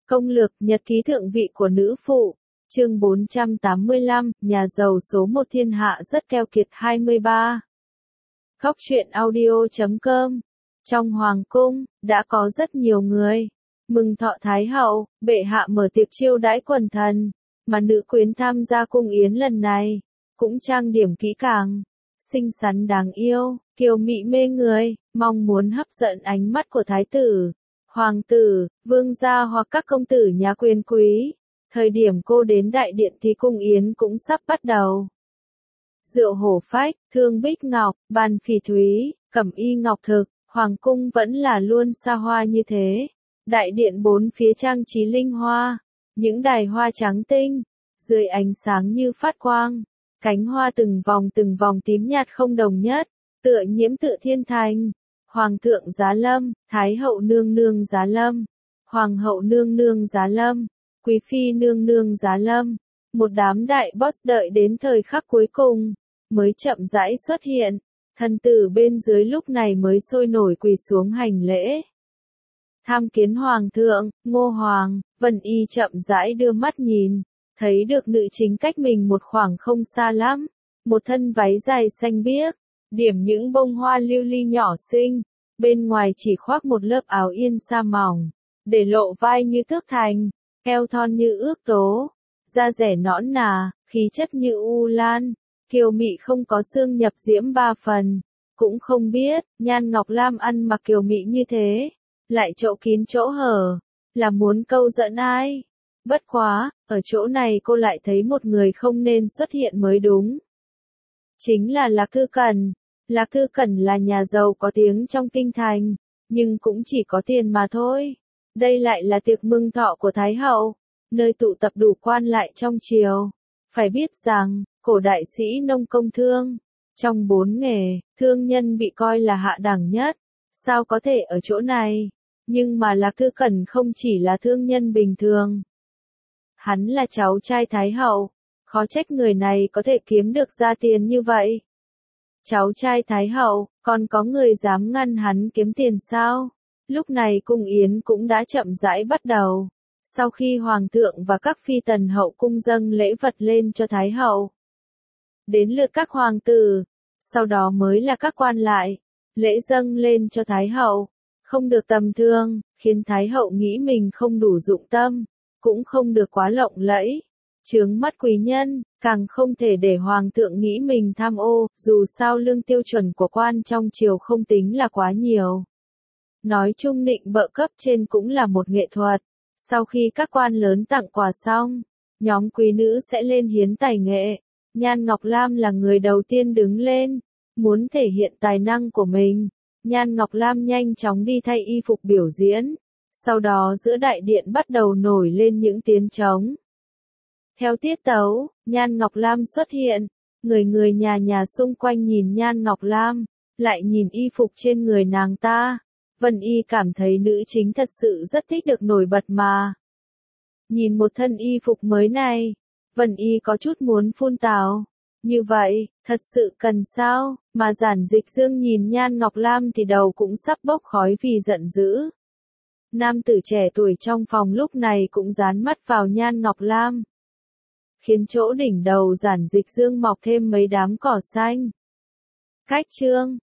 Công lược nhật ký thượng vị của nữ phụ. Chương 485, nhà giàu số 1 thiên hạ rất keo kiệt 23. Khóc chuyện audio.com. Trong hoàng cung, đã có rất nhiều người mừng thọ Thái hậu, bệ hạ mở tiệc chiêu đãi quần thần, mà nữ quyến tham gia cung yến lần này cũng trang điểm kỹ càng, xinh xắn đáng yêu, kiều mị mê người, mong muốn hấp dẫn ánh mắt của thái tử, hoàng tử, vương gia hoặc các công tử nhà quyền quý. Thời điểm cô đến đại điện thì cung yến cũng sắp bắt đầu. Rượu hổ phách, thương bích ngọc, bàn phỉ thúy, cẩm y ngọc thực, hoàng cung vẫn là luôn xa hoa như thế. Đại điện bốn phía trang trí linh hoa, những đài hoa trắng tinh, dưới ánh sáng như phát quang, cánh hoa từng vòng tím nhạt không đồng nhất, tựa nhiễm tựa thiên thành. Hoàng thượng giá lâm, thái hậu nương nương giá lâm, hoàng hậu nương nương giá lâm, quý phi nương nương giá lâm. Một đám đại boss đợi đến thời khắc cuối cùng mới chậm rãi xuất hiện. Thần tử bên dưới lúc này mới sôi nổi quỳ xuống hành lễ. Tham kiến hoàng thượng, Ngô Hoàng. Vân Y chậm rãi đưa mắt nhìn, thấy được nữ chính cách mình một khoảng không xa lắm, một thân váy dài xanh biếc, điểm những bông hoa lưu ly nhỏ xinh, bên ngoài chỉ khoác một lớp áo yên sa mỏng, để lộ vai như thước thành, eo thon như ước tố, da dẻ nõn nà, khí chất như u lan, kiều mị không có xương nhập diễm ba phần. Cũng không biết, Nhan Ngọc Lam ăn mặc kiều mị như thế, lại chỗ kín chỗ hở, là muốn câu dẫn ai? Bất quá, ở chỗ này cô lại thấy một người không nên xuất hiện mới đúng. Chính là Lạc Thư Cẩn. Lạc Thư Cẩn là nhà giàu có tiếng trong kinh thành, nhưng cũng chỉ có tiền mà thôi. Đây lại là tiệc mừng thọ của Thái hậu, nơi tụ tập đủ quan lại trong triều. Phải biết rằng, cổ đại sĩ nông công thương, trong 4 nghề, thương nhân bị coi là hạ đẳng nhất. Sao có thể ở chỗ này? Nhưng mà Lạc Thư Cẩn không chỉ là thương nhân bình thường. Hắn là cháu trai Thái hậu, khó trách người này có thể kiếm được ra tiền như vậy. Cháu trai Thái hậu, còn có người dám ngăn hắn kiếm tiền sao? Lúc này cung yến cũng đã chậm rãi bắt đầu. Sau khi hoàng thượng và các phi tần hậu cung dâng lễ vật lên cho Thái hậu, đến lượt các hoàng tử, sau đó mới là các quan lại. Lễ dâng lên cho Thái hậu không được tầm thường, khiến Thái hậu nghĩ mình không đủ dụng tâm, cũng không được quá lộng lẫy, chướng mắt quý nhân, càng không thể để hoàng thượng nghĩ mình tham ô, dù sao lương tiêu chuẩn của quan trong triều không tính là quá nhiều. Nói chung nịnh bợ cấp trên cũng là một nghệ thuật. Sau khi các quan lớn tặng quà xong, nhóm quý nữ sẽ lên hiến tài nghệ. Nhan Ngọc Lam là người đầu tiên đứng lên, muốn thể hiện tài năng của mình. Nhan Ngọc Lam nhanh chóng đi thay y phục biểu diễn. Sau đó giữa đại điện bắt đầu nổi lên những tiếng trống. Theo tiết tấu, Nhan Ngọc Lam xuất hiện. Người nhà xung quanh nhìn Nhan Ngọc Lam, lại nhìn y phục trên người nàng ta. Vân Y cảm thấy nữ chính thật sự rất thích được nổi bật mà. Nhìn một thân y phục mới này, Vân Y có chút muốn phun tào. Như vậy, thật sự cần sao? Mà Giản Dịch Dương nhìn Nhan Ngọc Lam thì đầu cũng sắp bốc khói vì giận dữ. Nam tử trẻ tuổi trong phòng lúc này cũng dán mắt vào Nhan Ngọc Lam, khiến chỗ đỉnh đầu Giản Dịch Dương mọc thêm mấy đám cỏ xanh. Khách trương,